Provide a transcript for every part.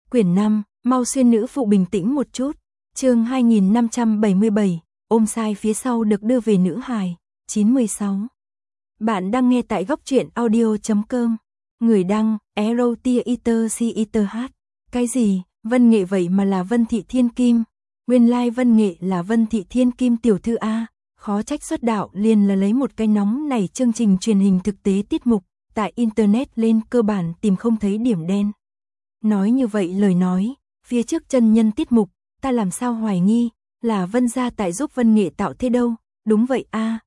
Quyển 5, mau xuyên nữ phụ bình tĩnh một chút. Chương 2577, ôm sai phía sau được đưa về nữ hài. 96. Bạn đang nghe tại góc truyện audio.com. Người đăng, Erotiater. Cái gì, Vân Nghệ vậy mà là Vân Thị Thiên Kim. Nguyên lai Vân Nghệ là Vân Thị Thiên Kim tiểu thư A. Khó trách xuất đạo liền là lấy một cái nóng này chương trình truyền hình thực tế tiết mục. Tại Internet lên cơ bản tìm không thấy điểm đen. Nói như vậy lời nói, phía trước chân nhân tiết mục, ta làm sao hoài nghi, là Vân gia tại giúp Vân Nghệ tạo thế đâu, đúng vậy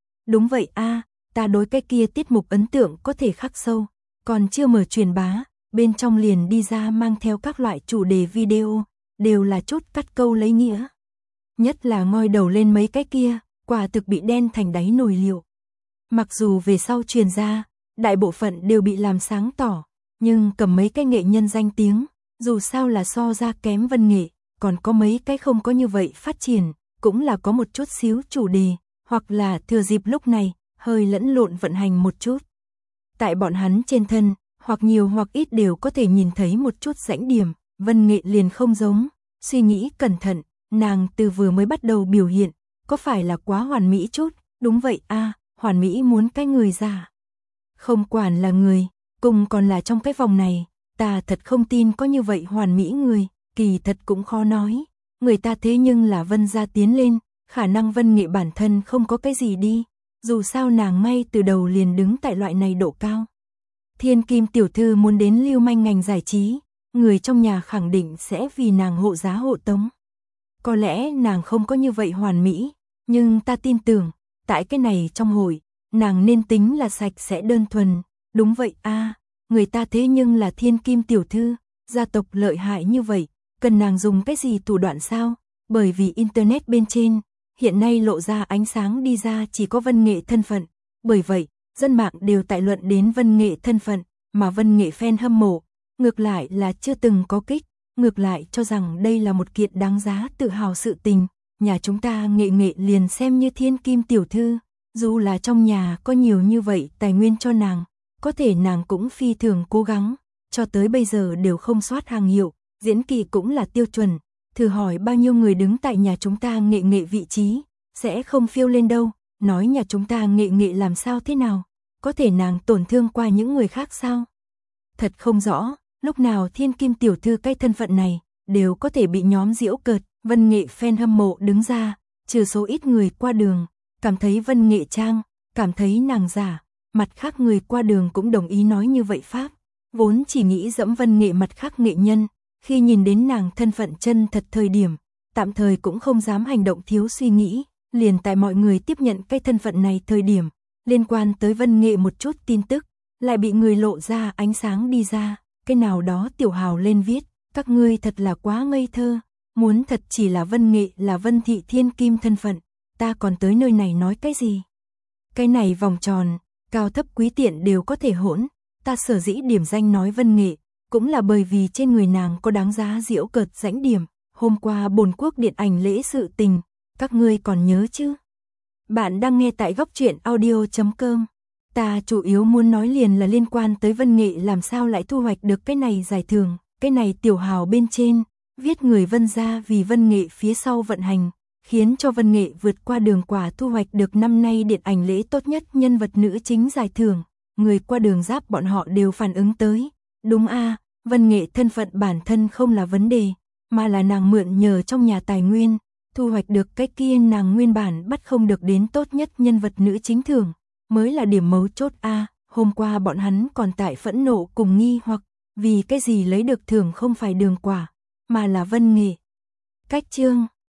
a, ta đối cái kia tiết mục ấn tượng có thể khắc sâu, còn chưa mở truyền bá, bên trong liền đi ra mang theo các loại chủ đề video, đều là chút cắt câu lấy nghĩa. Nhất là ngoi đầu lên mấy cái kia, quả thực bị đen thành đáy nồi liệu. Mặc dù về sau truyền ra, đại bộ phận đều bị làm sáng tỏ, nhưng cầm mấy cái nghệ nhân danh tiếng, dù sao là so ra kém Vân Nghệ, còn có mấy cái không có như vậy phát triển, cũng là có một chút xíu chủ đề, hoặc là thừa dịp lúc này, hơi lẫn lộn vận hành một chút. Tại bọn hắn trên thân, hoặc nhiều hoặc ít đều có thể nhìn thấy một chút rãnh điểm, Vân Nghệ liền không giống, suy nghĩ cẩn thận, nàng từ vừa mới bắt đầu biểu hiện, có phải là quá hoàn mỹ chút, đúng vậy a, hoàn mỹ muốn cái người giả. Không quản là người, cùng còn là trong cái vòng này, ta thật không tin có như vậy hoàn mỹ người, kỳ thật cũng khó nói. Người ta thế nhưng là Vân gia tiến lên, khả năng Vân Nghệ bản thân không có cái gì đi, dù sao nàng ngay từ đầu liền đứng tại loại này độ cao. Thiên Kim tiểu thư muốn đến lưu manh ngành giải trí, người trong nhà khẳng định sẽ vì nàng hộ giá hộ tống. Có lẽ nàng không có như vậy hoàn mỹ, nhưng ta tin tưởng, tại cái này trong hội, nàng nên tính là sạch sẽ đơn thuần. Đúng vậy a, người ta thế nhưng là Thiên Kim tiểu thư, gia tộc lợi hại như vậy, cần nàng dùng cái gì thủ đoạn sao? Bởi vì Internet bên trên, hiện nay lộ ra ánh sáng đi ra chỉ có Vân Nghệ thân phận. Bởi vậy, dân mạng đều tại luận đến Vân Nghệ thân phận, mà Vân Nghệ fan hâm mộ, ngược lại là chưa từng có kích, ngược lại cho rằng đây là một kiện đáng giá tự hào sự tình. Nhà chúng ta Nghệ liền xem như Thiên Kim tiểu thư, dù là trong nhà có nhiều như vậy tài nguyên cho nàng, có thể nàng cũng phi thường cố gắng, cho tới bây giờ đều không soát hàng hiệu, diễn kỳ cũng là tiêu chuẩn. Thử hỏi bao nhiêu người đứng tại nhà chúng ta Nghệ vị trí, sẽ không phiêu lên đâu, nói nhà chúng ta Nghệ làm sao thế nào, có thể nàng tổn thương qua những người khác sao? Thật không rõ, lúc nào Thiên Kim tiểu thư cái thân phận này, đều có thể bị nhóm giễu cợt. Vân Nghệ fan hâm mộ đứng ra, trừ số ít người qua đường, cảm thấy Vân Nghệ trang, cảm thấy nàng giả, mặt khác người qua đường cũng đồng ý nói như vậy pháp, vốn chỉ nghĩ dẫm Vân Nghệ mặt khác nghệ nhân, khi nhìn đến nàng thân phận chân thật thời điểm, tạm thời cũng không dám hành động thiếu suy nghĩ, liền tại mọi người tiếp nhận cái thân phận này thời điểm, liên quan tới Vân Nghệ một chút tin tức, lại bị người lộ ra ánh sáng đi ra, cái nào đó tiểu hào lên viết, các ngươi thật là quá ngây thơ. Muốn thật chỉ là Vân Nghệ là Vân Thị Thiên Kim thân phận, ta còn tới nơi này nói cái gì? Cái này vòng tròn, cao thấp quý tiện đều có thể hỗn, ta sở dĩ điểm danh nói Vân Nghệ, cũng là bởi vì trên người nàng có đáng giá giễu cợt rãnh điểm, hôm qua Bồn Quốc điện ảnh lễ sự tình, các ngươi còn nhớ chứ? Bạn đang nghe tại góc truyện audio.com. Ta chủ yếu muốn nói liền là liên quan tới Vân Nghệ làm sao lại thu hoạch được cái này giải thưởng, cái này tiểu hào bên trên. Viết người Vân gia vì Vân Nghệ phía sau vận hành, khiến cho Vân Nghệ vượt qua đường quả thu hoạch được năm nay điện ảnh lễ tốt nhất nhân vật nữ chính giải thưởng. Người qua đường giáp bọn họ đều phản ứng tới. Đúng a, Vân Nghệ thân phận bản thân không là vấn đề, mà là nàng mượn nhờ trong nhà tài nguyên, thu hoạch được cái kia nàng nguyên bản bắt không được đến tốt nhất nhân vật nữ chính thưởng, mới là điểm mấu chốt a. Hôm qua bọn hắn còn tại phẫn nộ cùng nghi hoặc, vì cái gì lấy được thưởng không phải đường quả, mà là Vân Nghệ. Cách chương